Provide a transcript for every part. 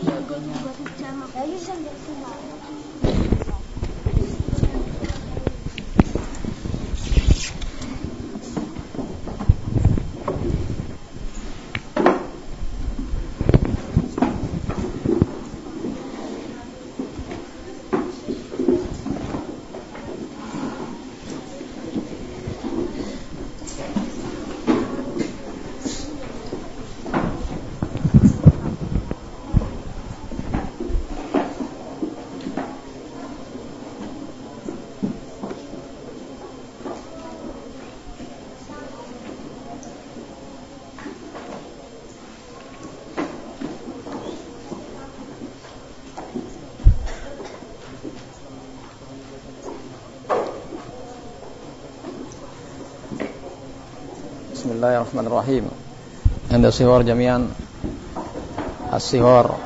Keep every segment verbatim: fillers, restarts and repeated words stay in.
Bismillahirrahmanirrahim. Anda sihor jami'an. As-sihor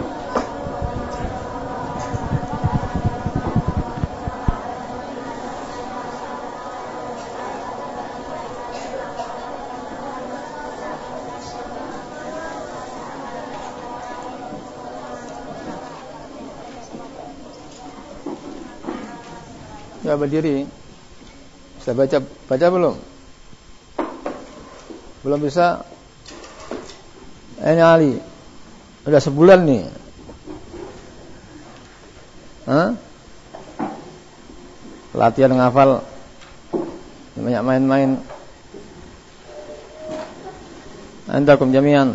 ya berdiri. Bisa baca baca belum? Belum bisa. Ini Ali udah sebulan nih. Hah? Latihan ngafal, banyak main-main. Antakum jami'an.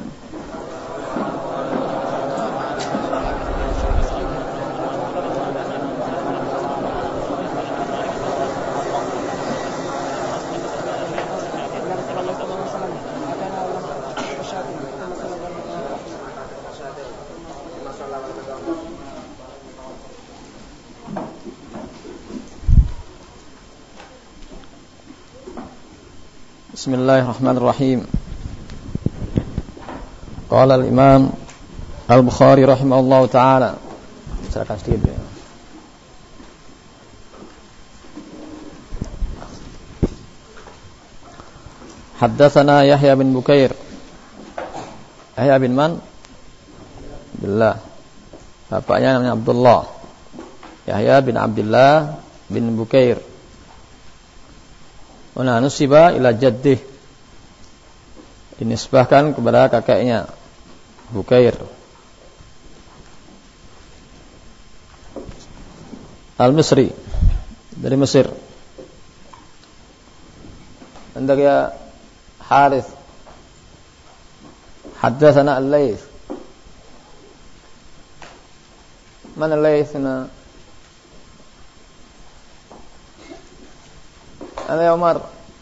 Bismillahirrahmanirrahim. Qala al-Imam Al-Bukhari rahimahullahu ta'ala. Silakan sedikit ya. Haddatsana Yahya bin Bukair. Yahya bin man? Billah. Bapaknya namanya Abdullah. Yahya bin Abdullah bin Bukair. Wana nusiba ila jaddih, dinisbahkan kepada kakeknya Bukair. Al-Misri, dari Mesir. Anda ya Harith. Haddatsana Al-Laits. Mana Al-Laits huna? Ana Umar.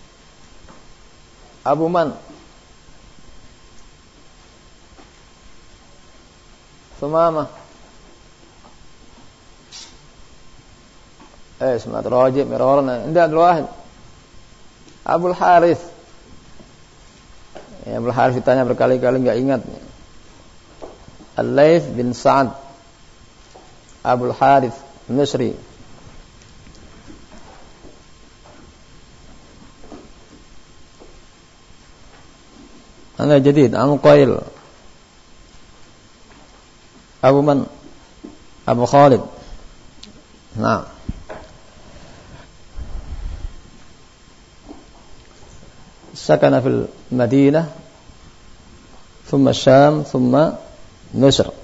Abu Man. Sumama. Eh, semat rajib mirarna. Inda Abdul Wahid. Abul Harith. Ya, Abul Harith ditanya berkali-kali enggak ingat. Al-Laits bin Sa'ad. Abul Harith Misri. Ana jadid Abu Qail. Abu Man. Abu Khalid. Nah. Sakana fil Madinah, thumma Syam, thumma Misr.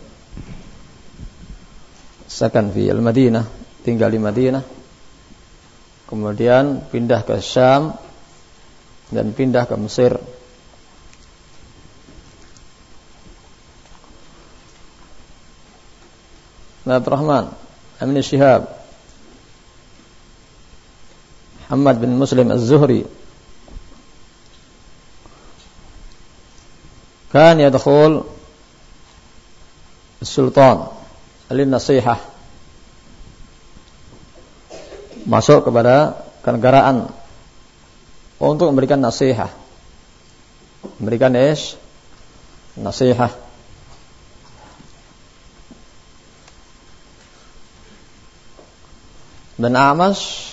Sakan fi al-Madinah, tinggal di Madinah. Kemudian pindah ke Syam dan pindah ke Mesir. Abdurrahman Ibn Shihab, Muhammad bin Muslim Az-Zuhri, kan yadkhul Sultan lin-nasihah, masuk kepada kenegaraan untuk memberikan nasihat, memberikan ish nasihat. Dan Amash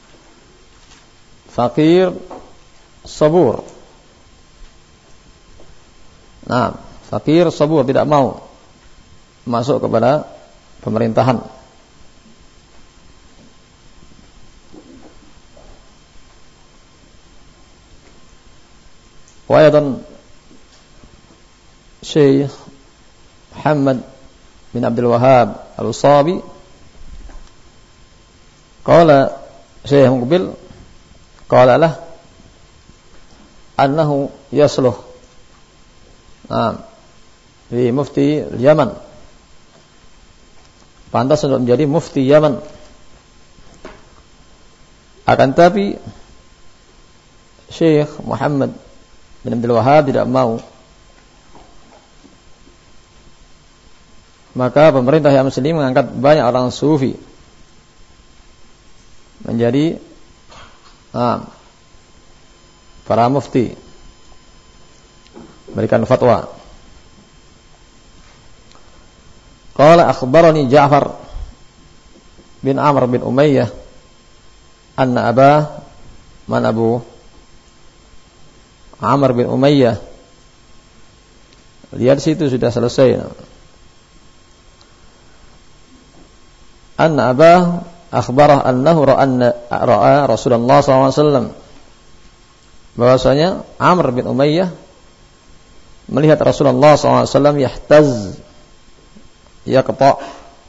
fakir sabur. Nah, fakir sabur, tidak mau masuk kepada pemerintahan. Wa aidan Syekh Muhammad bin Abdul Wahhab Al-Usabi qala Syekh Muqbil qala lah annahu yasluh nah di mufti Yaman, pantas untuk menjadi mufti Yaman. Akan tapi Syekh Muhammad bin Abdul Wahhab tidak mau. Maka pemerintah yang muslim mengangkat banyak orang sufi menjadi ah, para mufti, berikan fatwa. Qala akhbarani Ja'far bin Amr bin Umayyah anna abah man Abu Amr bin Umayyah. Lihat situ sudah selesai. Anna abah akhbarah annahu ra'a Rasulullah sallallahu alaihi wasallam, bahwasanya Amr bin Umayyah melihat Rasulullah sallallahu alaihi wasallam yahtaz, yaqta,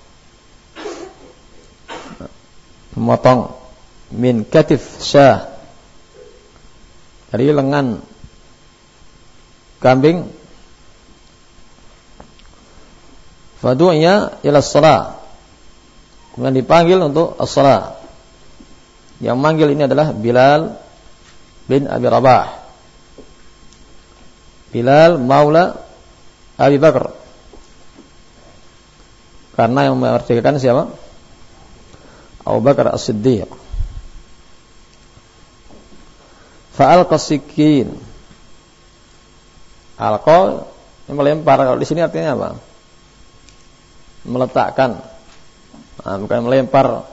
memotong min katif syah, dari lengan kambing. Fadu'ya ila shalah, kemudian dipanggil untuk as-shalah. Yang manggil ini adalah Bilal bin Abi Rabah, Bilal maula Abi Bakar, karena yang memerdekakan siapa? Abu Bakar As-Siddiq. Fa'alqa sikin, alqa melempar. Kalau di sini artinya apa? Meletakkan. Nah, bukan melempar,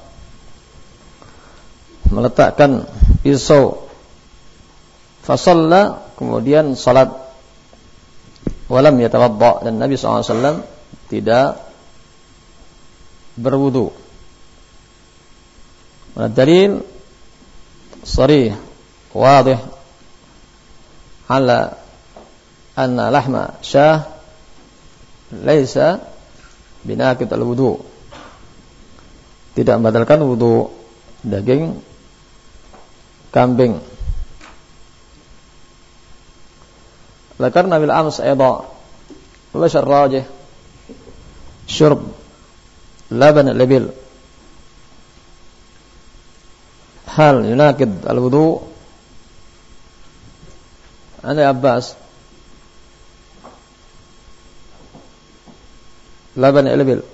meletakkan pisau. Fasalla, kemudian salat. Walam yatawadda, dan Nabi sallallahu alaihi wasallam tidak berwudu. Dalil sharih wadih ala anna lahma syah laisa binaqid al-wudu, tidak membatalkan wudu daging kambing. Karena bil ams aidha wa syarrajih syurb laban al-ibil hal yunaqid al-wudu. Anda Abbas, laban al-ibil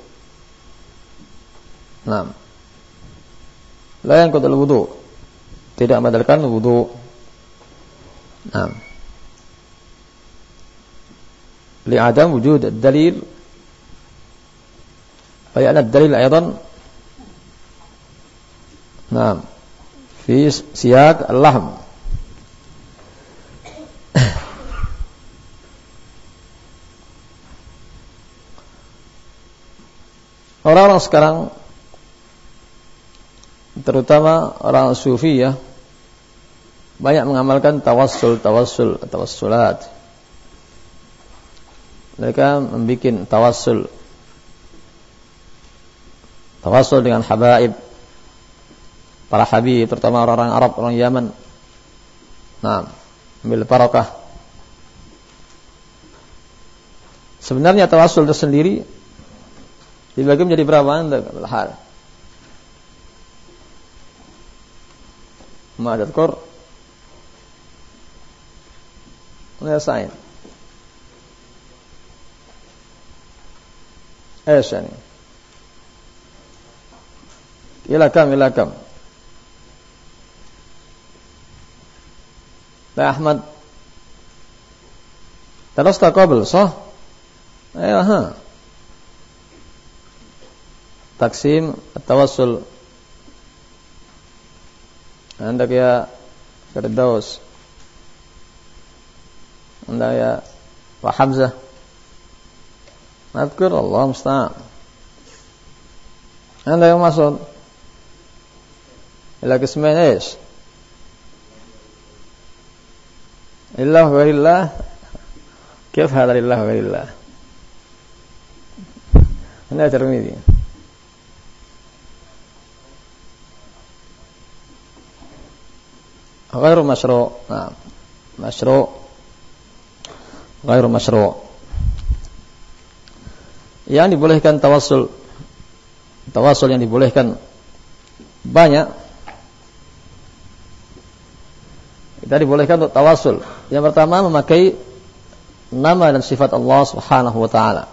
nah la yanqud al-wudu, tidak membatalkan wudu. Nah, li'adam wujud ad-dalil, fa yana ad-dalil aidan nah fi siyaq al-lahm. Orang-orang sekarang, terutama orang sufi ya, banyak mengamalkan tawassul, tawassul, tawassulat. Mereka membuat tawassul, tawassul dengan habaib, para habib, terutama orang-orang Arab, orang Yaman. Nah, ambil barakah. Sebenarnya tawassul tersendiri dibagi menjadi berapa anda hal? Ma tadhkur? Ya Sain. ايش يعني الى كم الى كم لا احمد درست قبل صح ايوه ها تقسيم التوسل عندك يا فردوس عندك يا وحمزة Nadkur Allah musta'an. Anda yang maksud ila qismain ايش لله وغير الله كيف هذا لله وغير الله هنا ترمذي غير مشروع نعم مشروع غير مشروع yang dibolehkan tawassul tawassul yang dibolehkan banyak. Kita dibolehkan untuk tawassul. Yang pertama memakai nama dan sifat Allah Subhanahu wa taala.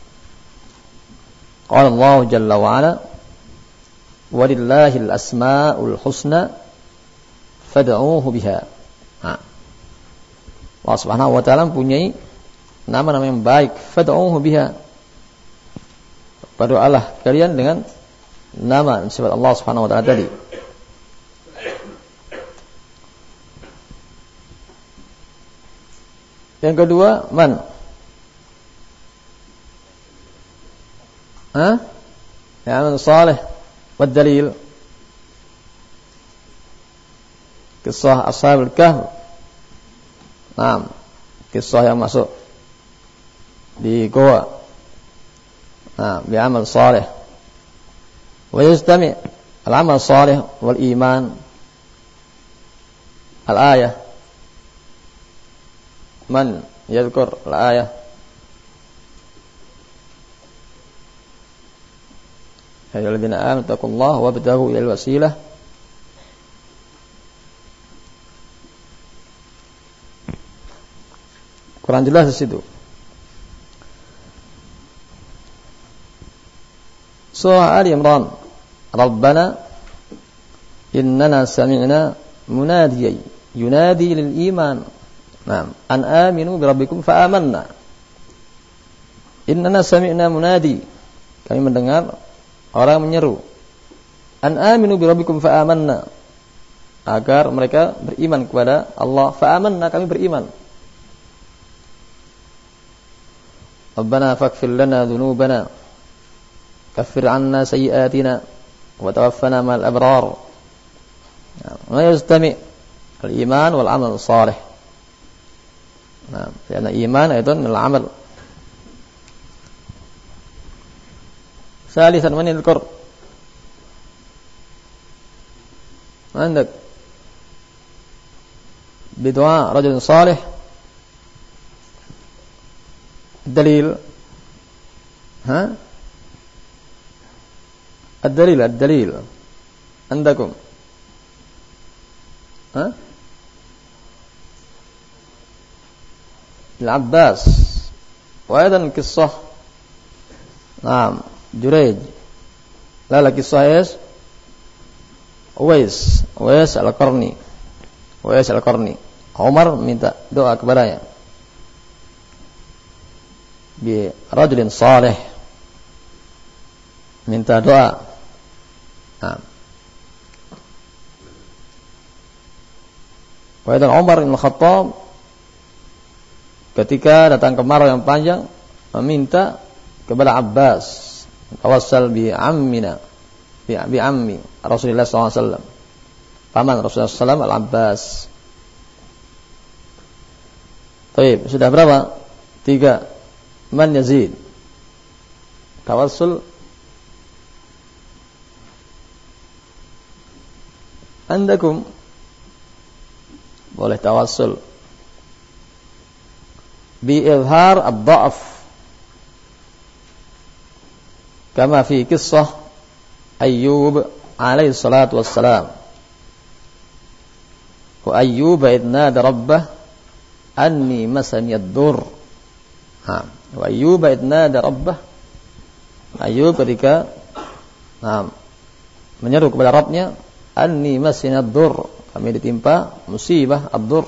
Qala Allah jalla wa ala walillahil asmaul husna fad'uuhu biha. Nah. Allah Subhanahu wa taala mempunyai nama-nama yang baik, fad'uuhu biha. Berdoalah kalian dengan nama dan sifat Allah Subhanahu wa taala tadi. Yang kedua, man? Hah? Amal salih wa dalil. Kisah Ashabul Kahf. Naam. Kisah yang masuk di goa. Nah, bi'amal salih. Wa yajtami' al-amal salih wal iman. Al-ayah. Man yadhkur al-ayah? Ya ayyuhalladzina amanu taqullaha wabtaghu ilal wasilah. Kurang jelas di situ. Surah Ali Imran. Rabbana innana sami'na munadiyan yunadi lil iman. Naam, an aminu bi rabbikum fa amanna. Innana sami'na munadi. Kami mendengar orang menyeru. An aminu bi rabbikum fa amanna. Agar mereka beriman kepada Allah, fa amanna, kami beriman. Rabbana faghfir lana dhunubana kaffir 'anna sayyi'atina wa tawaffana ma'al abrar. Wa yastami' al-iman wal 'amal salih. Nah, karena iman itu adalah amal. Salisan man yadhkur? عندك بدعاء رجل صالح الدليل ها الدليل الدليل عندكم ها العباس وأيضا قصة نعم جريج لا لا قصة إيش Uwais Uwais Al-Qarni Uwais Al-Qarni Umar minta doa kepadanya bi rajulin salih, minta doa. Nah. Wa dan Umar bin Khattab ketika datang kemarau yang panjang meminta kepada Abbas, tawassal bi ammina bi, bi ammi Rasulullah sallallahu alaihi wasallam, paman Rasulullah sallallahu alaihi wasallam Al-Abbas. Baik, sudah berapa? Tiga. Man yazid? Tawassul. Andakum boleh tawassul bi izhar ad-dha'f kama fi qissah Ayyub alaihi salatu wassalam. Wa Ayyub idh nada rabbah anni masani ad-dur. Ha, wa Ayyub idh nada rabbah. Ayyub ketika nah, menyeru kepada Rabbnya, anni masani ad-dur, kami ditimpa musibah ad-dur.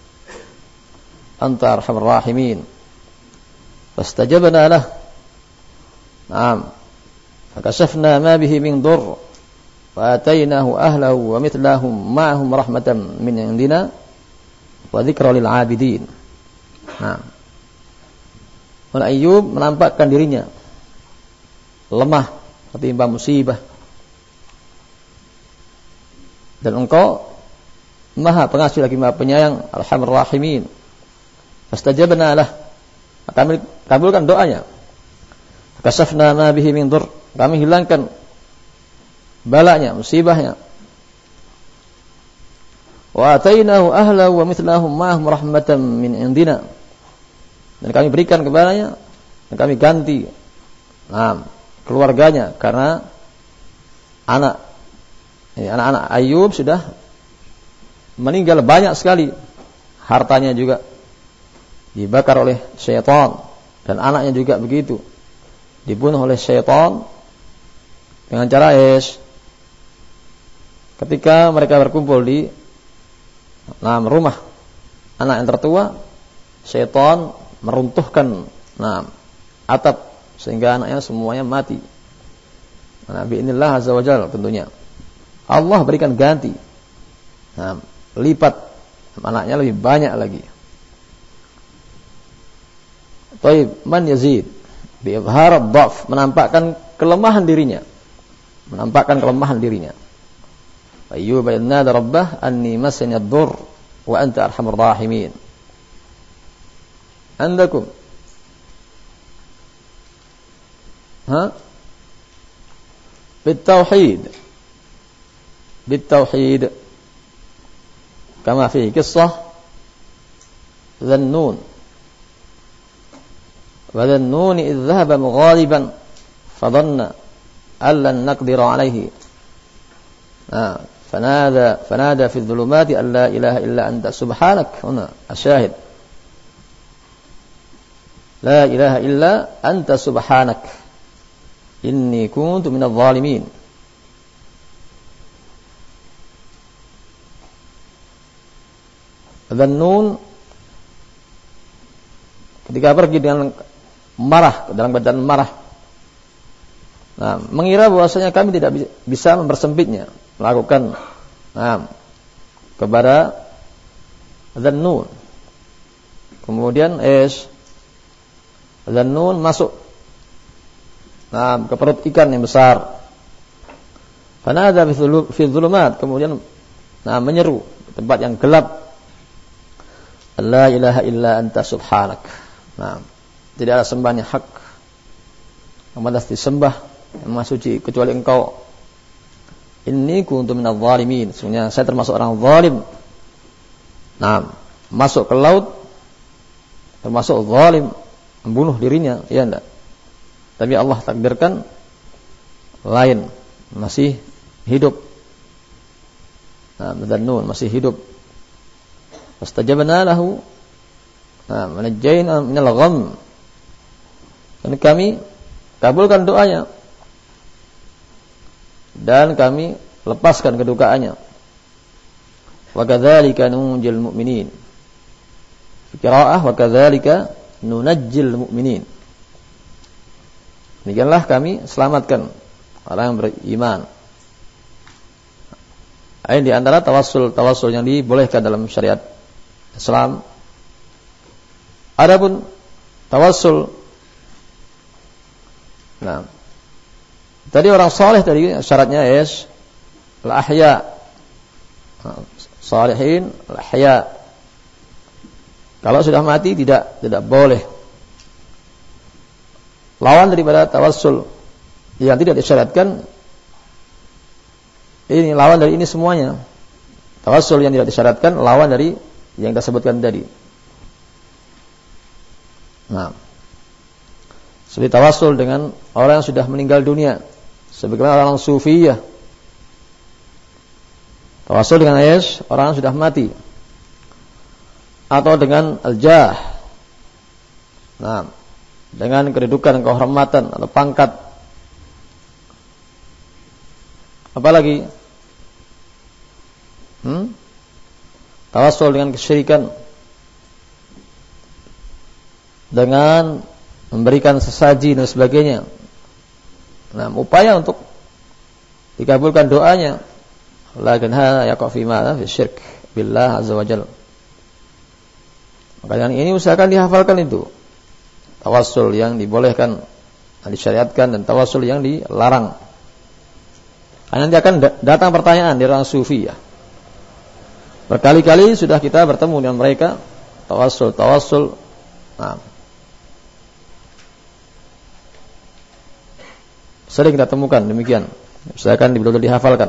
Anta arhamar rahimin. Fastajabna lah. Naam. Fakashafna ma bihi min dur wa atainahu ahlahu wa mithlahum ma'ahum rahmatan min indina wa dzikra lil 'abidin. Nah. Wal Ayyub menampakkan dirinya lemah, ketimpa musibah. Dan engkau Maha Pengasih lagi Maha Penyayang, Arhamur Rahimin. Fastajabna lah, kami kabulkan doanya. Kasafna ma bihi min dur, kami hilangkan balanya, musibahnya. Wa atainahu ahlahu wa mithlahum ma'ahum rahmatan min indina. Dan kami berikan kepadanya, dan kami ganti nah, keluarganya, karena anak ini, anak-anak Ayyub sudah meninggal banyak sekali. Hartanya juga dibakar oleh syaitan, dan anaknya juga begitu, dibunuh oleh syaitan dengan cara es. Ketika mereka berkumpul di nah, rumah anak yang tertua, syaitan meruntuhkan nah, atap sehingga anaknya semuanya mati. Nah, bi'inillah azza wajalla, tentunya Allah berikan ganti, nah, lipat, anaknya lebih banyak lagi. Taib man yazid bi izhar ad-dhaf, menampakkan kelemahan dirinya, menampakkan kelemahan dirinya. Ayyub nada rabbah anni masani ad-dur wa anta arhamur rahimin. Andakum ha بالتوحيد بالتوحيد كما في قصة ذا النون وذا النون إذ ذهب مغاضبا فظن أن لن نقدر عليه فنادى فنادى في الظلمات أن لا إله إلا أنت سبحانك. هنا الشاهد لا إله إلا أنت سبحانك inni kuntu minadh dhalimin. Dzannun ketika pergi dengan marah, dalam keadaan marah, nah, mengira bahwasanya kami tidak bisa mempersempitnya, melakukan nah, kepada Dzannun. Kemudian es Dzannun masuk nah, ke perut ikan yang besar. Fanada fi dhulumat, kemudian nah, menyeru di tempat yang gelap, la ilaha illa anta subhanak. Nah, tidak ada sembahan yang hak yang pantas disembah, yang maha suci kecuali engkau. Inni kuntu minadh dhalimin, sebenarnya saya termasuk orang zalim. Nah, masuk ke laut termasuk zalim, membunuh dirinya, ya enggak? Tapi Allah takdirkan lain, masih hidup. Nah, Dzannun masih hidup. Fastajabna lahu, nah, manajjayna minal gham. Dan kami kabulkan doanya, dan kami lepaskan kedukaannya. Wa kadzalika nunjil mu'minin. Fi qiraa'ah wa kadzalika nunajjil mu'minin. Demikianlah kami selamatkan orang yang beriman. Ini di antara tawassul-tawassul yang dibolehkan dalam syariat Islam. Adapun tawassul, nah, tadi orang saleh tadi syaratnya is al-ahya, salihin al-ahya. Kalau sudah mati tidak tidak boleh. Lawan daripada tawassul yang tidak disyaratkan, ini lawan dari ini semuanya. Tawassul yang tidak disyaratkan lawan dari yang kita sebutkan tadi. Nah, seperti tawassul dengan orang yang sudah meninggal dunia, sebagaimana orang sufiyah. Tawassul dengan ayat orang yang sudah mati, atau dengan al-jah. Nah, dengan kedudukan, kehormatan atau pangkat. Apalagi hmm? tawassul dengan kesyirikan, dengan memberikan sesaji dan sebagainya. Nah, upaya untuk dikabulkan doanya. Lakin hadza yaqa fi ma fi syirk billah azza wajalla. Maka yang ini usahakan dihafalkan itu. tawassul yang dibolehkan, yang disyariatkan, dan tawassul yang dilarang. Karena nanti akan datang pertanyaan dari orang sufi ya. Berkali-kali sudah kita bertemu dengan mereka, tawassul, tawassul. Nah, sering kita temukan demikian. Silakan betul-betul dihafalkan.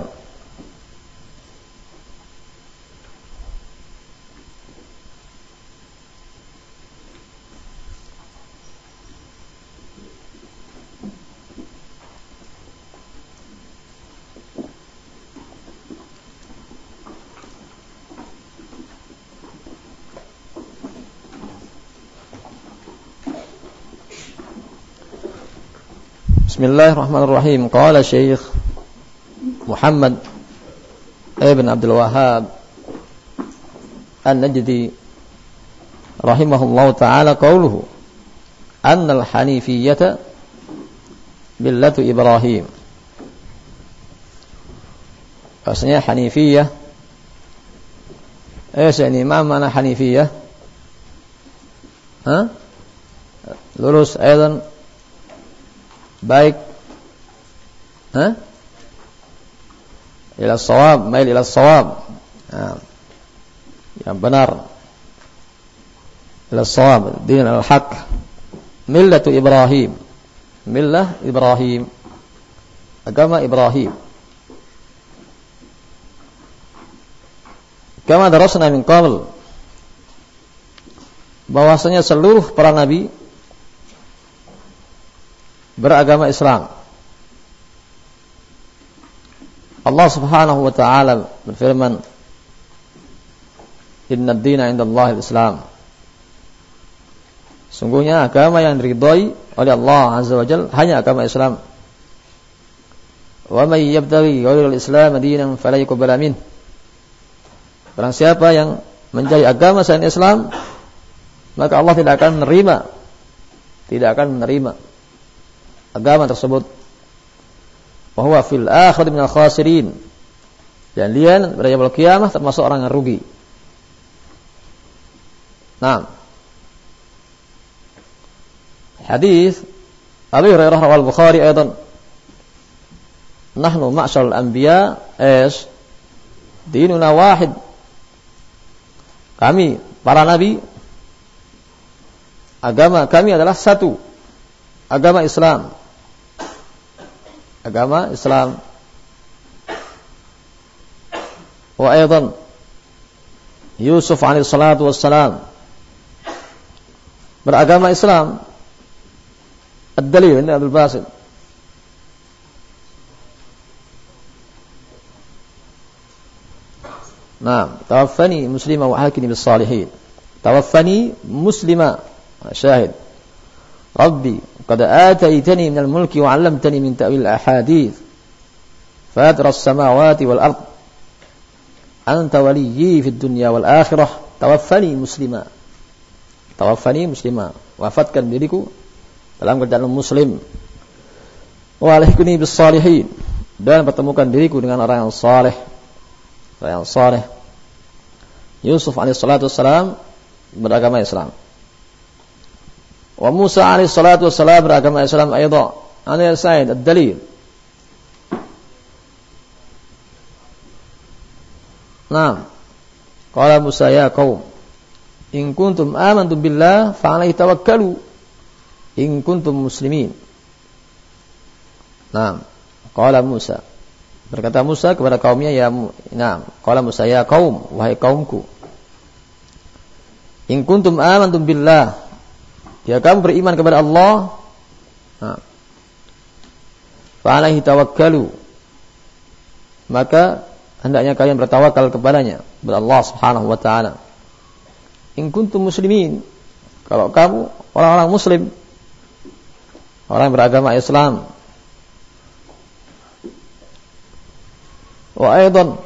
Bismillahirrahmanirrahim. Qala Syekh Muhammad ibn Abdul Wahhab An-Najdi rahimahullahu ta'ala qauluhu anna al-hanifiyyata millatu Ibrahim. Maksudnya Hanifiyah, eh ini ma mana Hanifiyah? Hah? Lurus aidan baik, ha? Ila shawab, mail ila shawab. Nah, yang benar. Ila shawab, din al-haq. Millatu Ibrahim. Millah Ibrahim. Agama Ibrahim. Kama darasna min qabl. Bahwasanya seluruh para nabi beragama Islam. Allah Subhanahu wa taala berfirman, "Inna ad-dina 'indallahi al-Islam." Sungguhnya agama yang diridhai oleh Allah Azza wa Jalla hanya agama Islam. Wa may yabtaghi ghayra al-Islam dinan fala yuqbal min. Barang siapa yang mencari agama selain Islam, maka Allah tidak akan menerima, tidak akan menerima agama tersebut. Wa huwa fil akhirati minal khasirin. Dan dia pada yaumul qiyamah termasuk orang yang rugi. Nah, hadis Abi Hurairah rawal Bukhari aidan, nahnu ma'syarul anbiya is dinuna wahid. Kami para nabi, agama kami adalah satu, agama Islam. Agama Islam. Wa aidan Yusuf alaihi salatu wassalam beragama Islam. Ad-dalil ini Abdul Basit. Nah, tawaffani muslima wa alhaqni bis salihin. Tawaffani muslima, syahid. Rabbi qad ataitani minal mulki wa 'allamtani min ta'wil al-ahadits. Fatir as-samawati wal ard. Anta waliyyi fid dunya wal akhirah. Tawaffani muslima. Tawaffani muslima. Wafatkan diriku dalam keadaan muslim. Wa alhiqni bis salihin. Dan pertemukan diriku dengan orang yang saleh. Orang yang saleh. Yusuf alaihi salatu wassalam beragama Islam. Wa Musa alaihi salatu wassalam beragama Islam aidan. Ana Sa'id ad-dalil. Naam. Qala Musa ya qaum in kuntum amantum billah fa 'alaihi tawakkalu in kuntum muslimin. Naam. Qala Musa, berkata Musa kepada kaumnya, ya naam, qala Musa ya qaum, wahai kaumku, in kuntum amantum billah, jika kamu beriman kepada Allah, nah, fa 'alaihi tawakkalu, maka hendaknya kalian bertawakal kepadanya, kepada Allah Subhanahu wa taala. In kuntum muslimin, kalau kamu orang-orang muslim, orang yang beragama Islam. Wa aidan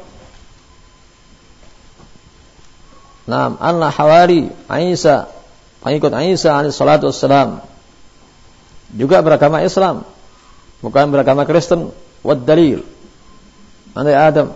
Naam, anna hawari Isa, pengikut Isa alaihi salatu wassalam, juga beragama Islam, bukan beragama Kristen. Wad dalil, andai Adam.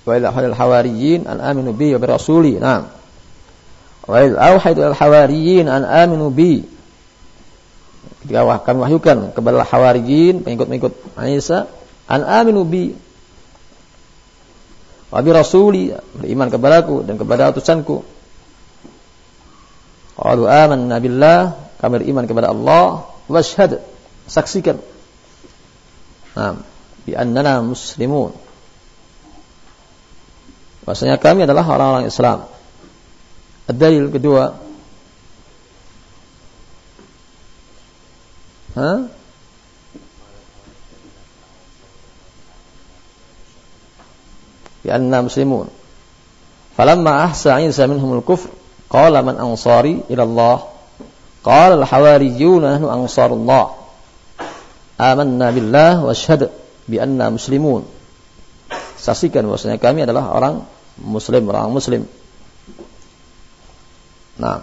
wa ila al-hawariyin an aminu bi wa bi rasuli. Naam. Wa il auhaitu al-hawariyin an aminu bi. Ketika kami wahyukan kepada hawariyin, pengikut-pengikut Isa, an aminu bi wa bi rasuli, beriman kepadaku dan kepada utusanku. Qalu amanna billah, kami beriman kepada Allah, washhad, saksikan. Naam, bi annana muslimun. Bahasanya kami adalah orang-orang Islam. Ad-dalil kedua. Ha? Bi anna muslimun. Falamma ahsa Isa minhumul kufr, qala man ansari ila Allah? Qala al-hawariyuna nahnu ansarullah. Amanna billah wa syahad bi anna muslimun. Saksikan bahwasanya kami adalah orang muslim, orang muslim. Nah,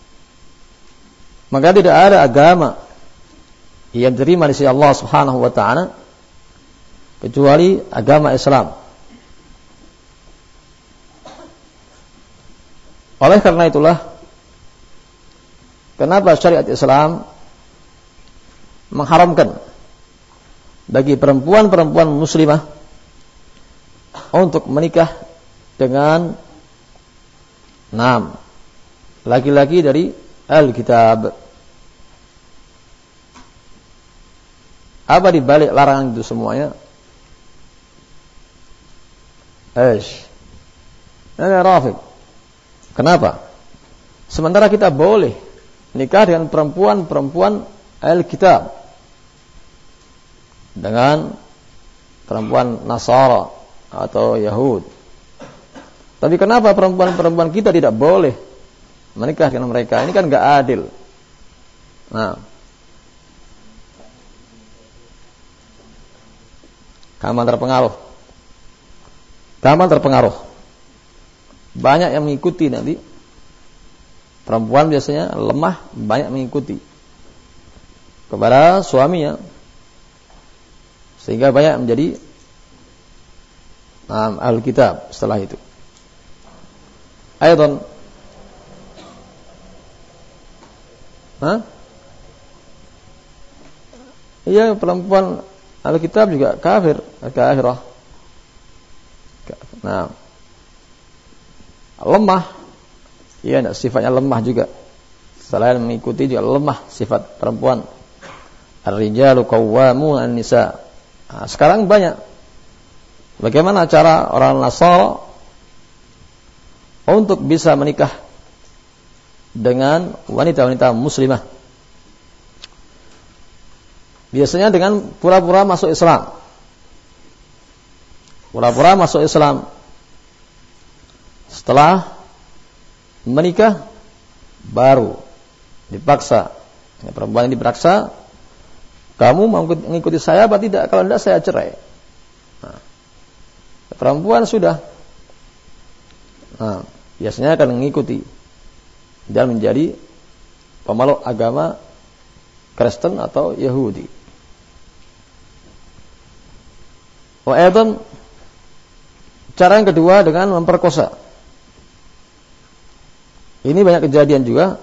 maka tidak ada agama yang diterima di sisi Allah Subhanahu wa taala kecuali agama Islam. Oleh karena itulah, kenapa syariat Islam mengharamkan bagi perempuan-perempuan muslimah untuk menikah dengan enam laki-laki dari Al-Kitab. Apa dibalik larangan itu semuanya? Eish. Ini Rafiq. Kenapa? Sementara kita boleh nikah dengan perempuan-perempuan Al-Kitab, dengan perempuan Nasara atau Yahud. Tapi kenapa perempuan-perempuan kita tidak boleh menikah dengan mereka? Ini kan enggak adil. Nah, kamu terpengaruh. Kamu terpengaruh. Banyak yang mengikuti nanti. Perempuan biasanya lemah, banyak mengikuti kepada suaminya, sehingga banyak menjadi um, Al-Kitab setelah itu. Ayatan, Hah? Iya, perempuan Al-Kitab juga kafir, kafirah. Nah, lemah, iya, sifatnya lemah juga. Selain mengikuti juga lemah sifat perempuan. Ar-rijalu qawwamun 'an nisa. Nah, sekarang banyak. Bagaimana cara orang Nasara untuk bisa menikah dengan wanita-wanita muslimah? Biasanya dengan pura-pura masuk Islam. Pura-pura masuk Islam. Setelah menikah baru dipaksa. Ya, perempuan yang dipaksa, kamu mau mengikuti saya apa tidak? Kalau tidak, saya cerai. Nah, perempuan sudah, nah, biasanya akan mengikuti dan menjadi pemeluk agama Kristen atau Yahudi. Wa'aidan, cara yang kedua dengan memperkosa. Ini banyak kejadian juga.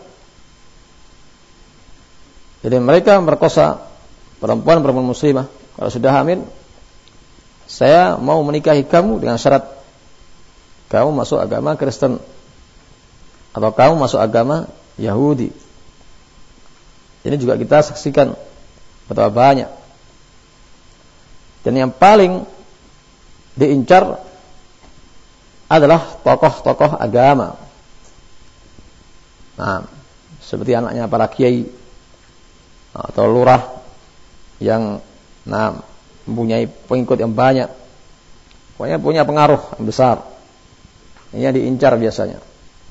Jadi mereka memperkosa perempuan-perempuan muslimah. Kalau sudah hamil, saya mau menikahi kamu dengan syarat kamu masuk agama Kristen atau kamu masuk agama Yahudi. Ini juga kita saksikan betapa banyak. Dan yang paling diincar adalah tokoh-tokoh agama. Nah, seperti anaknya para kiai atau lurah yang nah, mempunyai pengikut yang banyak, pokoknya punya pengaruh yang besar. Ini yang diincar biasanya.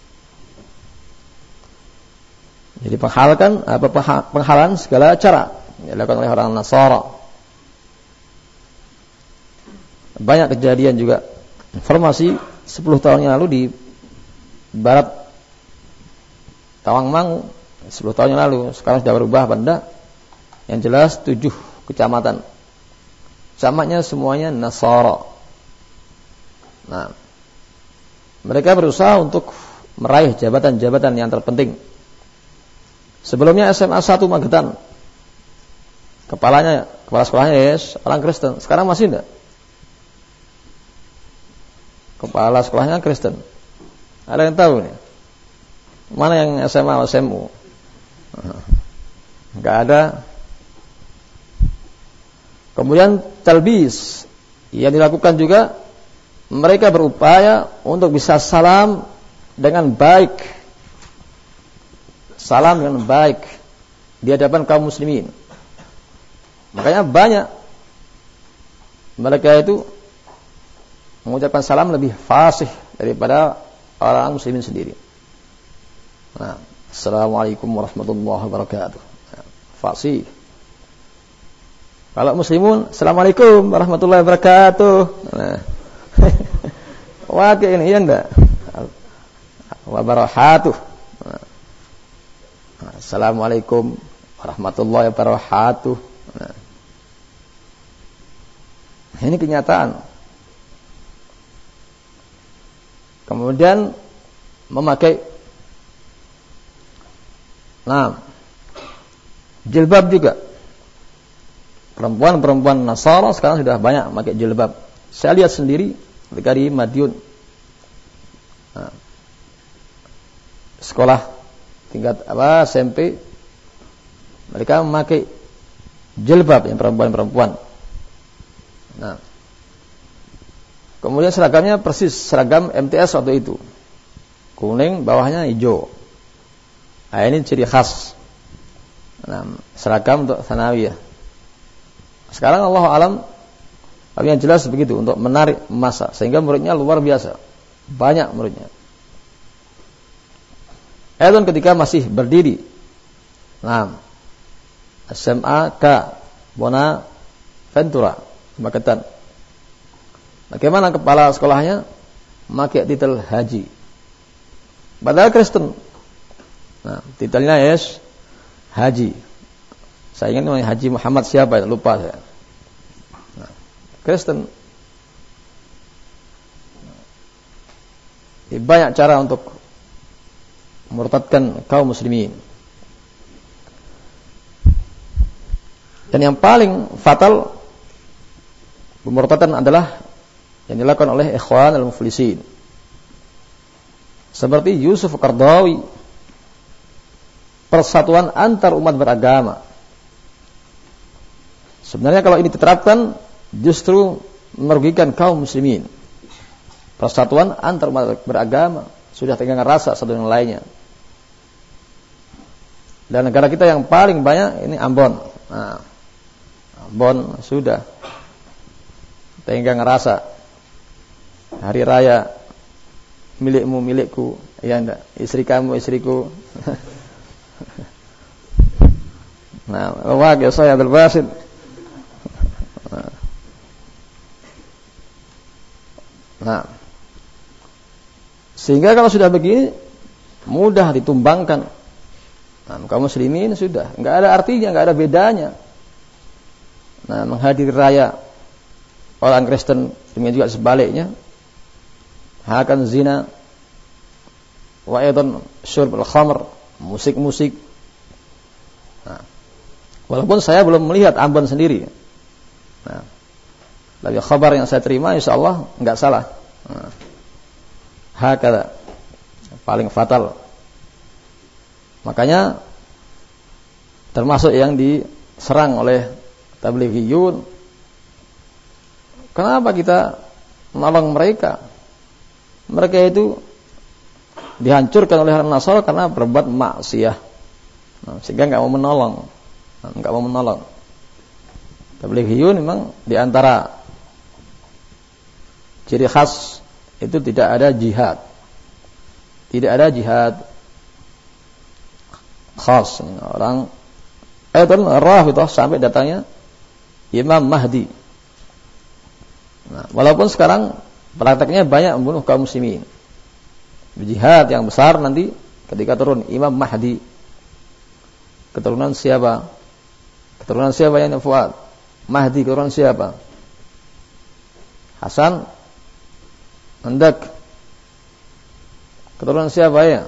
Jadi penghalalkan apa penghalaan segala cara yang dilakukan oleh orang Nasara. Banyak kejadian juga. Informasi sepuluh tahun yang lalu di barat Tawangmangu, sepuluh tahun yang lalu. Sekarang sudah berubah benda. Yang jelas tujuh kecamatan. Camatnya semuanya Nasara. Nah, mereka berusaha untuk meraih jabatan-jabatan yang terpenting. Sebelumnya S M A satu Magetan, kepalanya, kepala sekolahnya yes, orang Kristen. Sekarang masih enggak? Kepala sekolahnya Kristen. Ada yang tahu nih? Mana yang S M A, S M U? Enggak ada. Kemudian talbis yang dilakukan juga, mereka berupaya untuk bisa salam dengan baik. Salam dengan baik di hadapan kaum muslimin. Makanya banyak mereka itu mengucapkan salam lebih fasih daripada orang muslimin sendiri. Nah, Assalamualaikum warahmatullahi wabarakatuh. Fasih. Kalau muslimun, Assalamualaikum warahmatullahi wabarakatuh. Nah. Wakil ini ya enggak? Wabarakatuh. Assalamualaikum warahmatullahi wabarakatuh. Nah. Ini kenyataan. Kemudian memakai nah jilbab juga. Perempuan-perempuan Nasara sekarang sudah banyak memakai jilbab. Saya lihat sendiri ketika di Madiun. Nah, sekolah tingkat apa S M P, mereka memakai jilbab yang perempuan-perempuan. Nah, kemudian seragamnya persis seragam M T S waktu itu, kuning bawahnya hijau. Nah, ini ciri khas nah, seragam untuk tsanawiyah. Sekarang Allah alam, tapi yang jelas begitu untuk menarik massa sehingga muridnya luar biasa, banyak muridnya. Edon ketika masih berdiri, nah S M A K Bonaventura Magetan. Bagaimana kepala sekolahnya memakai titel haji, padahal Kristen. Nah, titelnya yes haji. Saya ingat namanya Haji Muhammad siapa ya, lupa saya. Nah, Kristen. Nah, banyak cara untuk murtadkan kaum muslimin. Dan yang paling fatal pemurtadan adalah yang dilakukan oleh ikhwan al-muflisin. Seperti Yusuf Qaradawi, persatuan antar umat beragama. Sebenarnya kalau ini diterapkan justru merugikan kaum muslimin. Persatuan antar umat beragama sudah tegang rasa satu dengan lainnya. Dan negara kita yang paling banyak ini Ambon. Nah, Ambon sudah tegang rasa. Hari raya milikmu milikku, ya enggak, istri kamu istriku. Nah, wakil saya Abdul Basit. Nah, sehingga kalau sudah begini mudah ditumbangkan. Nah, kaum muslimin sudah enggak ada artinya, enggak ada bedanya. Nah, menghadiri raya orang Kristen, demikian juga sebaliknya. Hakan zina, wa aidan syurb al-khamr, musik-musik. Nah, walaupun saya belum melihat Ambon sendiri. Nah, dari kabar yang saya terima insyaallah enggak salah. Nah, hakala paling fatal. Makanya termasuk yang diserang oleh tablighiyun. Kenapa kita menolong mereka? Mereka itu dihancurkan oleh orang Nasara karena berbuat maksiat. Nah, sehingga enggak mau menolong. Nah, enggak mau menolong. Tablighiyun memang diantara ciri khas itu tidak ada jihad. Tidak ada jihad khas. Orang Aidan Rafidhah sampai datangnya Imam Mahdi. Nah, walaupun sekarang prakteknya banyak membunuh kaum muslimin. Jihad yang besar nanti ketika turun Imam Mahdi. Keturunan siapa? Keturunan siapa yang Fuad? Mahdi keturunan siapa? Hasan hendak Keturunan siapa ya?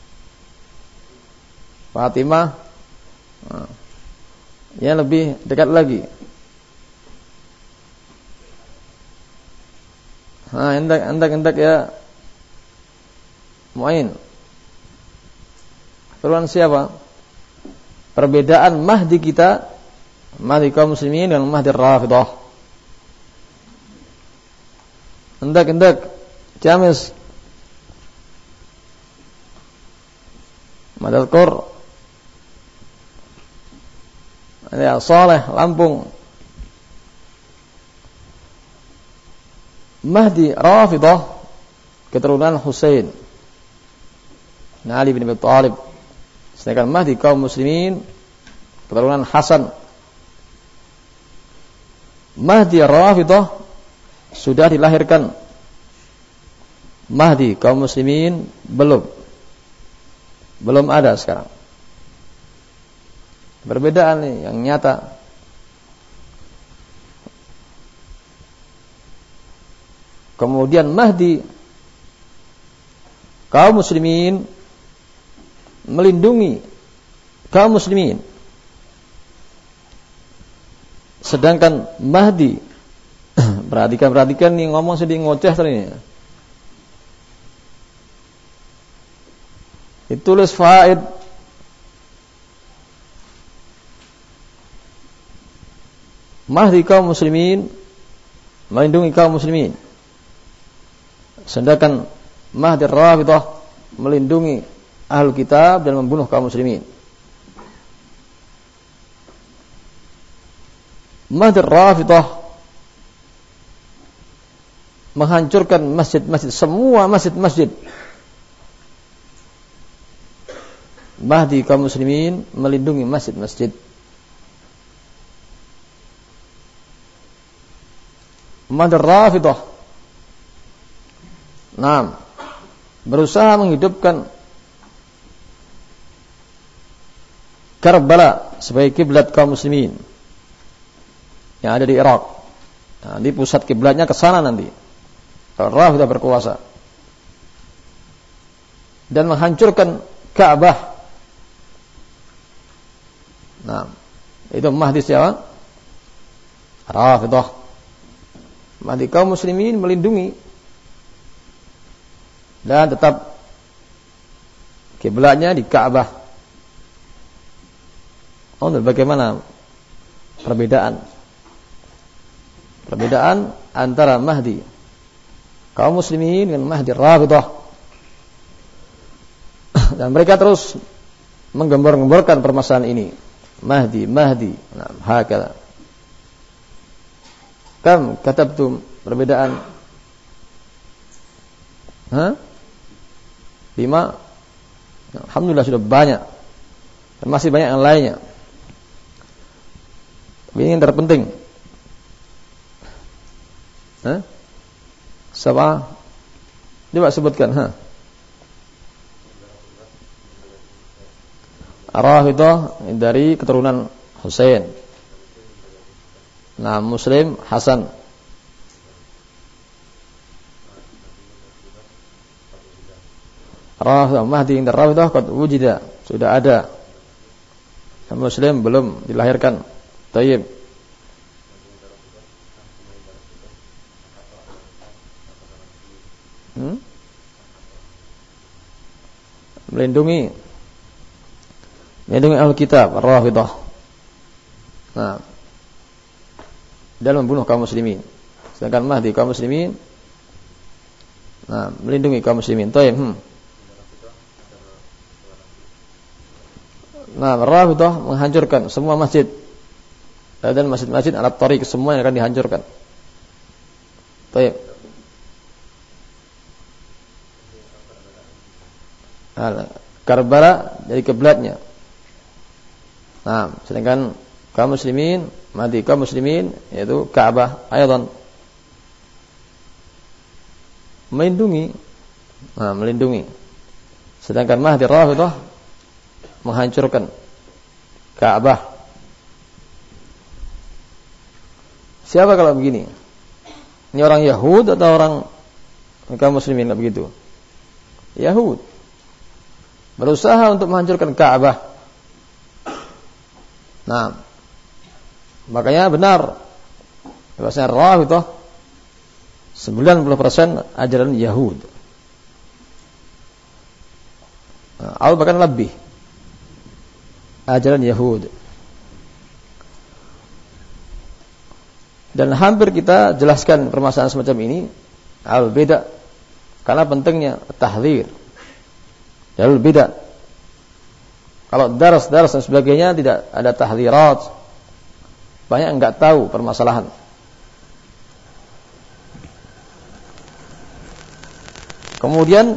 Fatimah. Nah, yang lebih dekat lagi. Nah, endak endak endak ya. Mu'in. Keturunan siapa? Perbedaan Mahdi kita, Mahdi kaum muslimin dengan Mahdi Rafidah. Endak endak Jamis. Madalkur. Ya, Saleh, Lampung. Mahdi Rafidah keturunan Husain bin Ali bin Abi Thalib. Sedangkan Mahdi kaum muslimin keturunan Hasan. Mahdi Rafidah sudah dilahirkan. Mahdi kaum muslimin belum. Belum ada sekarang. Perbedaan nih yang nyata. Kemudian Mahdi kaum muslimin melindungi kaum muslimin. Sedangkan Mahdi perhatikan-perhatikan nih ngomong sedih ngoceh tadi. Ditulis faid. Mahdi kaum muslimin melindungi kaum muslimin. Sedangkan Mahdi Rafidah melindungi ahlul kitab dan membunuh kaum muslimin. Mahdi Rafidah menghancurkan masjid-masjid, semua masjid-masjid. Mahdi kaum muslimin melindungi masjid-masjid. Mahdi Rafidah Naam berusaha menghidupkan Karbala sebagai kiblat kaum muslimin yang ada di Irak. Nah, di pusat kiblatnya ke sana nanti. Kalau Rafidah berkuasa dan menghancurkan Ka'bah. Nah, itu Mahdi siapa? Rafidah. Mahdi kaum muslimin melindungi dan tetap kiblatnya di Ka'bah. Oh, bagaimana perbedaan? Perbedaan antara Mahdi kaum muslimin dengan Mahdi Rafidah. Dan mereka terus menggembar-gemborkan permasalahan ini. Mahdi, Mahdi. Nah, hakala. Kam katabtum perbedaan? Hah? Lima? Alhamdulillah sudah banyak. Dan masih banyak yang lainnya. Tapi ini yang terpenting. Hah? Siapa? Coba sebutkan. Hah? Rafidah dari keturunan Husain. Nah, Muslim Hasan. Rafidah Mahdi inda Rafidah qad wujida, sudah ada. Muslim belum dilahirkan. Tayyib. Hmm? Melindungi melindungi ahli kitab Rafidah. Nah, dan membunuh kaum muslimin. Sedangkan Mahdi kaum muslimin, nah, melindungi kaum muslimin. Tayyib. Hmm. Nah, Rafidah menghancurkan semua masjid. Dan masjid-masjid alat tariq semua yang akan dihancurkan. Tayyib. Karbala dari kiblatnya. Nah, sedangkan kaum muslimin, Mahdi kaum muslimin yaitu Ka'bah ayatan. Melindungi. Nah, melindungi. Sedangkan Mahdi Rafidah menghancurkan Ka'bah. Siapa kalau begini? Ini orang Yahud atau orang kaum muslimin enggak begitu? Yahud. Berusaha untuk menghancurkan Ka'bah. Nah, makanya benar bahwasanya Rafidhah sembilan puluh persen ajaran Yahud. Nah, atau bahkan lebih ajaran Yahud. Dan hampir kita jelaskan permasalahan semacam ini al-bid'ah karena pentingnya tahdzir. Jalul bid'ah. Kalau daras-daras dan sebagainya tidak ada tahdzirat, banyak enggak tahu permasalahan. Kemudian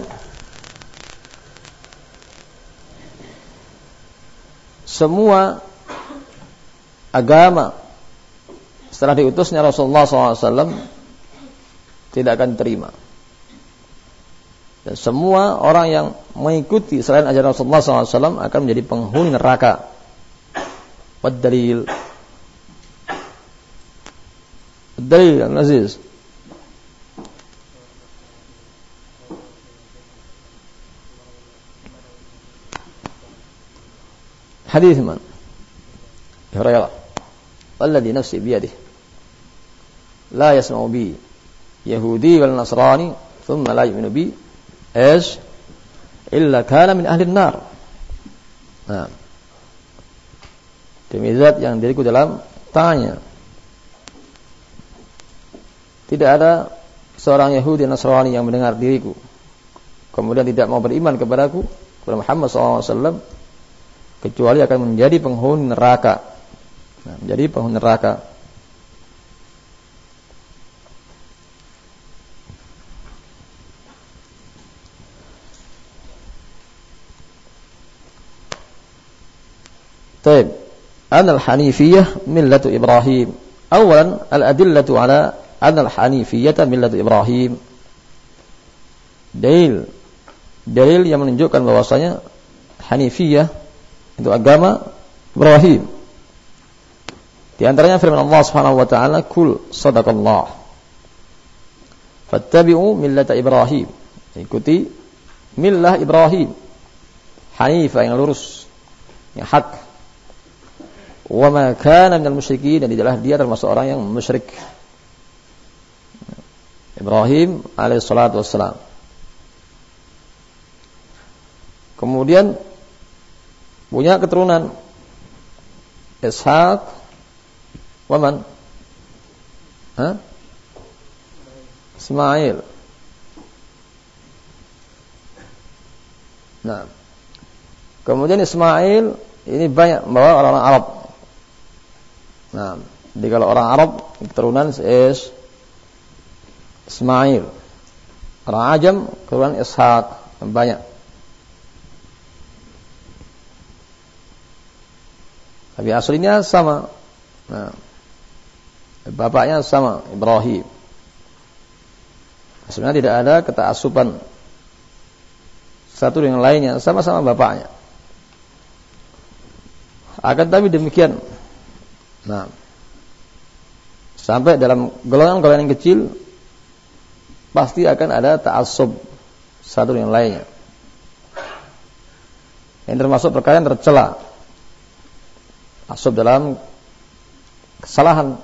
semua agama setelah diutusnya Rasulullah shallallahu alaihi wasallam tidak akan terima. Dan semua orang yang mengikuti selain ajaran Rasulullah shallallahu alaihi wasallam akan menjadi penghuni neraka. Wad dalil. Dalil al-aziz. Hadis man? Hurairah. Alladhi nafsi biyadihi. La yasma'u bi Yahudi wal Nasrani thumma la yu'minu bi Esh illa kana min ahli an-nar. Nah, demi zat yang diriku dalam tangannya, tidak ada seorang Yahudi dan Nasrani yang mendengar diriku kemudian tidak mau beriman kepadaku, kepada Muhammad shallallahu alaihi wasallam, kecuali akan menjadi penghuni neraka. Nah, menjadi penghuni neraka. طيب أن الحنيفية ملة إبراهيم. أولا الأدلة على أن الحنيفية ملة إبراهيم. Dalil dalil yang menunjukkan bahwasanya Hanifiyah itu agama Ibrahim. Di antaranya firman Allah Subhanahu wa taala, "Kul sadaqallah. Fattabi'u millata Ibrahim." Ikuti millah Ibrahim. Hanifah yang lurus, yang hak. Wa ma kana minal musyrikin, dan tidaklah dia termasuk orang yang musyrik. Ibrahim alaihi salatu wassalam. Kemudian punya keturunan Ishaq wa man? Hah? Ismail. Nah, kemudian Ismail ini banyak membawa orang-orang Arab. Nah, jadi kalau orang Arab keturunan is Ismail. Orang Ajam keturunan Ishaq, banyak. Tapi aslinya sama. Nah, bapaknya sama, Ibrahim. Sebenarnya tidak ada ketakasuban satu dengan lainnya, sama-sama bapaknya. Akan tapi demikian. Nah, sampai dalam golongan-golongan yang kecil pasti akan ada ta'assub satu dengan lainnya. Yang termasuk perkara yang tercela. Ta'assub dalam kesalahan.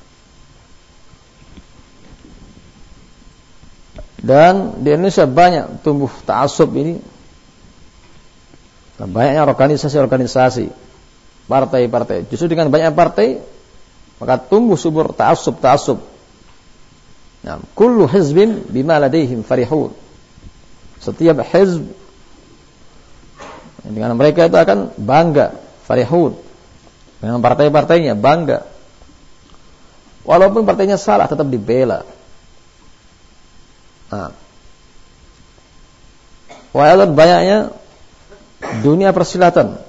Dan di Indonesia banyak tumbuh ta'assub ini. Banyaknya organisasi-organisasi, partai-partai. Justru dengan banyak partai maka tumbuh subur ta'assub-ta'assub. Nah, kullu hizbin bima ladaihim farihun. Setiap hizb dengan mereka itu akan bangga, farihun. Dengan partai-partainya bangga. Walaupun partainya salah tetap dibela. Nah, walaupun banyaknya dunia persilatan,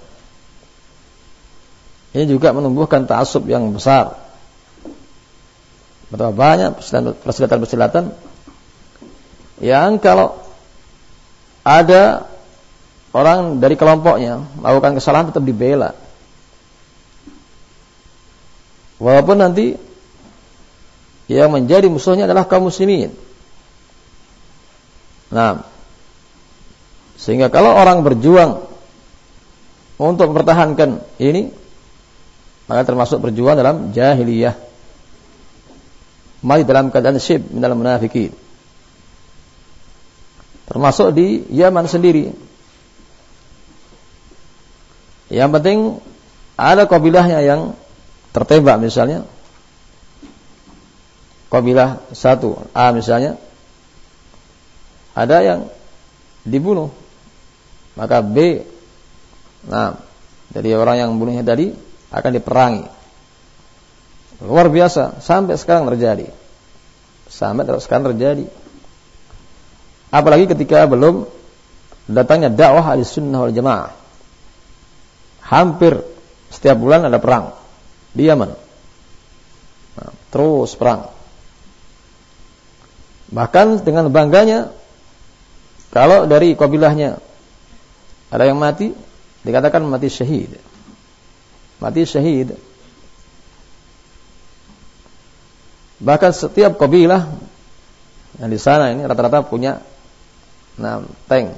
ini juga menumbuhkan ta'assub yang besar. Betapa banyak persilatan-persilatan yang kalau ada orang dari kelompoknya melakukan kesalahan tetap dibela. Walaupun nanti yang menjadi musuhnya adalah kaum muslimin. Nah, Sehingga kalau orang berjuang untuk mempertahankan ini, maka termasuk berjuang dalam jahiliyah. Mati dalam keadaan syib minal munafikin. Termasuk di Yaman sendiri. Yang penting ada kabilahnya yang tertembak misalnya. Kabilah satu A misalnya. Ada yang dibunuh. Maka B, nah, jadi orang yang membunuhnya tadi akan diperangi. Luar biasa, sampai sekarang terjadi. Sampai sekarang terjadi. Apalagi ketika belum datangnya dakwah Ahlussunnah wal Jamaah. Hampir setiap bulan ada perang di Yaman. Nah, terus perang. Bahkan dengan bangganya, kalau dari kabilahnya ada yang mati, dikatakan mati syahid. Mati syahid. Bahkan setiap kabilah yang di sana ini rata-rata punya nah, tank.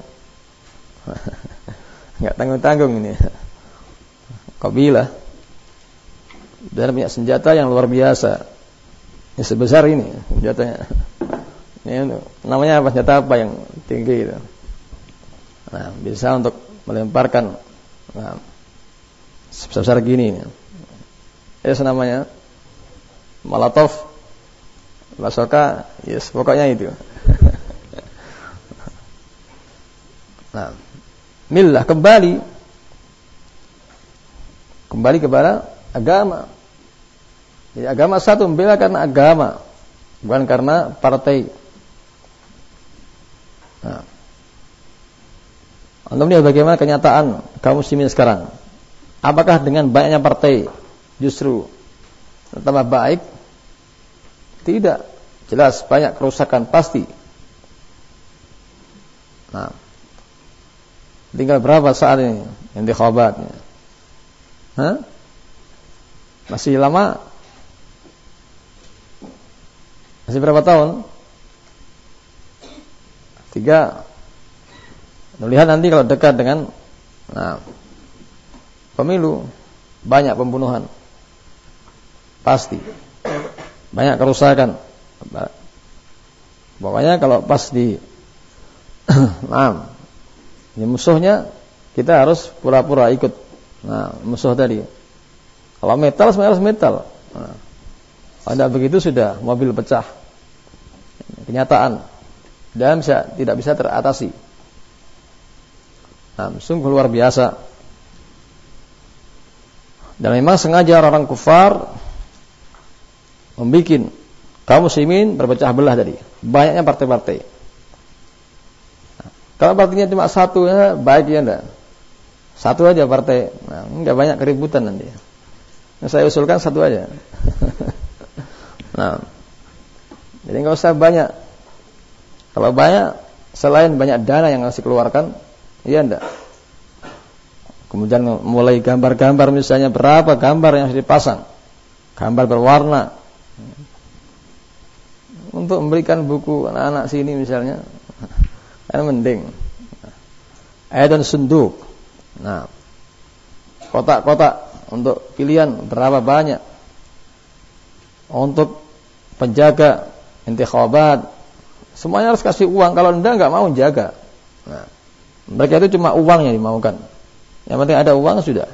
Enggak tanggung-tanggung ini. Kabilah dan punya senjata yang luar biasa. Ini sebesar ini senjatanya. Ini namanya apa? Senjata apa yang tinggi itu? Nah, bisa untuk melemparkan nah, sebesar gini. Itu namanya Molotov, bazooka, yes, pokoknya itu. Nah, millah kembali kembali kepada agama. Jadi agama satu membela karena agama, bukan karena partai. Nah, untuk melihat bagaimana kenyataan kaum muslimin sekarang. Apakah dengan banyaknya partai justru tambah baik? Tidak. Jelas banyak kerusakan pasti. Nah, tinggal berapa saat ini yang dikhabatnya? Hah? Masih lama? Masih berapa tahun? Tiga. Lihat nanti kalau dekat dengan nah, pemilu, banyak pembunuhan. Pasti. Banyak kerusakan. Pokoknya kalau pas di nah, ini musuhnya, kita harus pura-pura ikut. Nah, musuh tadi. Kalau metal, semuanya harus metal. Nah, kalau tidak begitu sudah mobil pecah. Kenyataan. Dan bisa, tidak bisa teratasi. Nah, sungguh luar biasa. Dan memang sengaja orang kufar membikin kaum muslimin berpecah belah tadi. Banyaknya partai-partai. Nah, kalau partainya cuma satu, ya baik ya enggak. Satu aja partai. Nah, enggak banyak keributan nanti. Yang saya usulkan satu aja. Nah, jadi enggak usah banyak. Kalau banyak, selain banyak dana yang harus dikeluarkan, iya enggak. Kemudian mulai gambar-gambar, misalnya berapa gambar yang harus dipasang, gambar berwarna, untuk memberikan buku anak-anak sini misalnya, kan mending. Aidon sunduk, nah, kotak-kotak untuk pilihan berapa banyak, untuk penjaga intikhabat, semuanya harus kasih uang. Kalau enggak, enggak mau jaga. Nah, mereka itu cuma uang yang dimaukan. Yang penting ada uang sudah.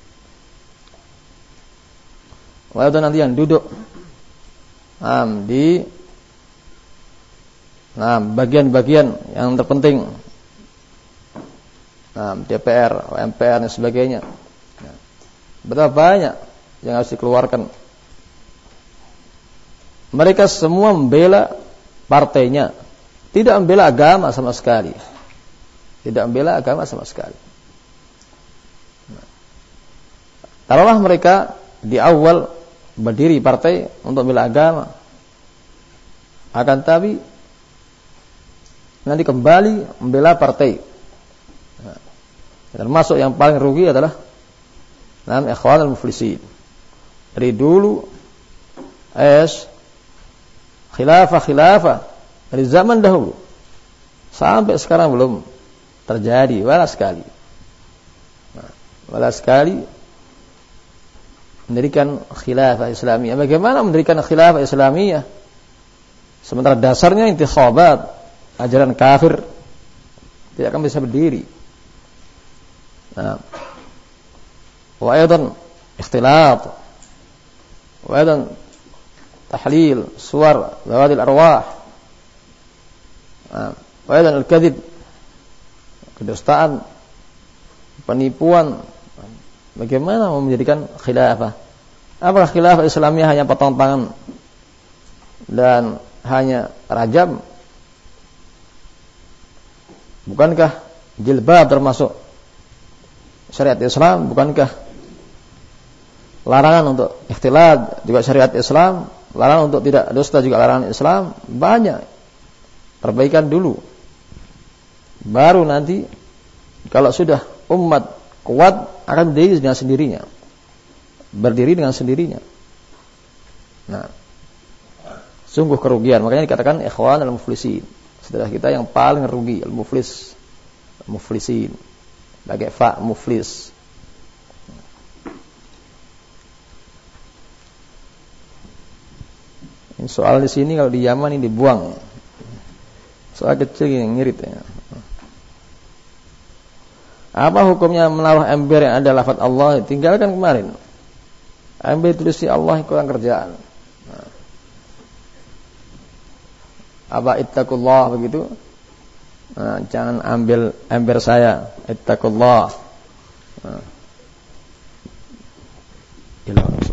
Walaupun nanti yang duduk nah, di nah, bagian-bagian yang terpenting, nah, D P R, M P R dan sebagainya, nah, betapa banyak yang harus dikeluarkan. Mereka semua membela partainya, tidak membela agama sama sekali. Tidak membela agama sama sekali. Nah, taruhlah mereka di awal berdiri partai untuk membela agama, akan tapi nanti kembali membela partai. Nah, termasuk yang paling rugi adalah nam ikhwanul muflisin. Dari dulu es khilafah khilafah dari zaman dahulu sampai sekarang belum terjadi, wala sekali. Nah, wala sekali mendirikan khilafah Islamiyah. Bagaimana mendirikan khilafah Islamiyah? Sementara dasarnya intikhabat, ajaran kafir, tidak akan bisa berdiri. Nah, wa aidan ikhtilat, wa aidan tahlil suwar zawadil arwah, nah, wa aidan al-kadhib, kedustaan, penipuan. Bagaimana mau menjadikan khilafah? Apakah khilafah Islamiyah hanya potong tangan dan hanya rajam? Bukankah jilbab termasuk syariat Islam? Bukankah larangan untuk ikhtilat juga syariat Islam? Larangan untuk tidak dusta juga larangan Islam? Banyak. Perbaikan dulu, baru nanti kalau sudah umat kuat akan berdiri dengan sendirinya, berdiri dengan sendirinya. Nah, sungguh kerugian. Makanya dikatakan ikhwan al-muflisin, saudara kita yang paling rugi, al-muflis, muflisin, pakai fa muflis. Ini soal di sini kalau di Yaman ini dibuang. Soal kecil yang ngirit ya. Apa hukumnya menaruh ember yang ada lafaz Allah? Tinggalkan kemarin. Ember tulisnya Allah kurang kerjaan. Nah. Apa ittaqullah begitu? Nah, jangan ambil ember saya. Ittaqullah. Nah.